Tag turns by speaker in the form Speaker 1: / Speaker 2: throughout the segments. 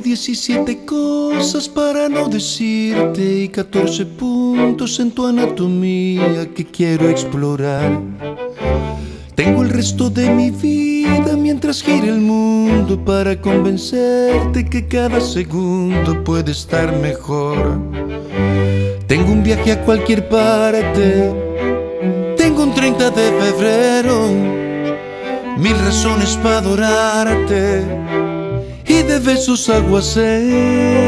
Speaker 1: 17 cosas para no decirte y 14 puntos en tu anatomía que quiero explorar. Tengo el resto de mi vida mientras gire el mundo para convencerte que cada segundo puede estar mejor. Tengo un viaje a cualquier parte, tengo un 30 de febrero, 1000 razones para adorarte y de besos aguaceros.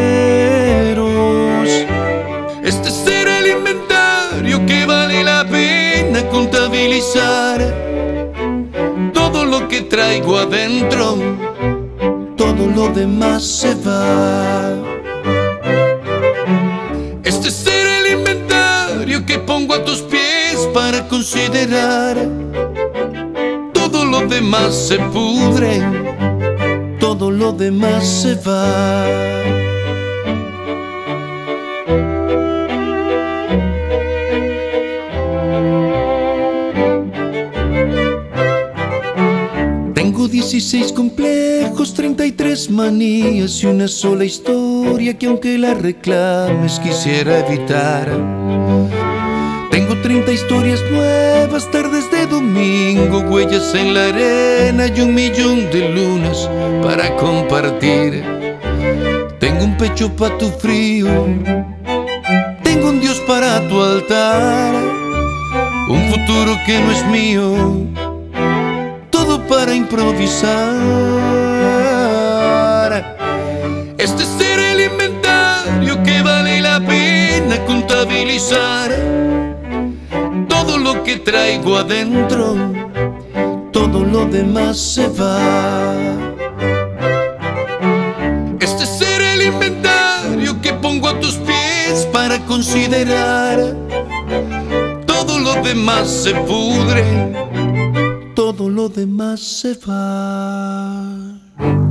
Speaker 1: Este será el inventario que vale la pena contabilizar. Todo lo que traigo adentro, todo lo demás se va. Este será el inventario que pongo a tus pies para considerar. Todo lo demás se pudre, todo lo demás se va. Tengo 16 complejos, 33 manías y una sola historia que aunque la reclames quisiera evitar. Tengo 30 historias nuevas, tardes de domingo, huellas en la arena y 1.000.000 de lunas para compartir. Tengo un pecho pa' tu frío, tengo un Dios para tu altar, un futuro que no es mío, todo para improvisar. Este será el inventario que vale la pena contabilizar. Todo lo que traigo adentro, todo lo demás se va. Este será el inventario que pongo a tus pies para considerar. Todo lo demás se pudre, todo lo demás se va.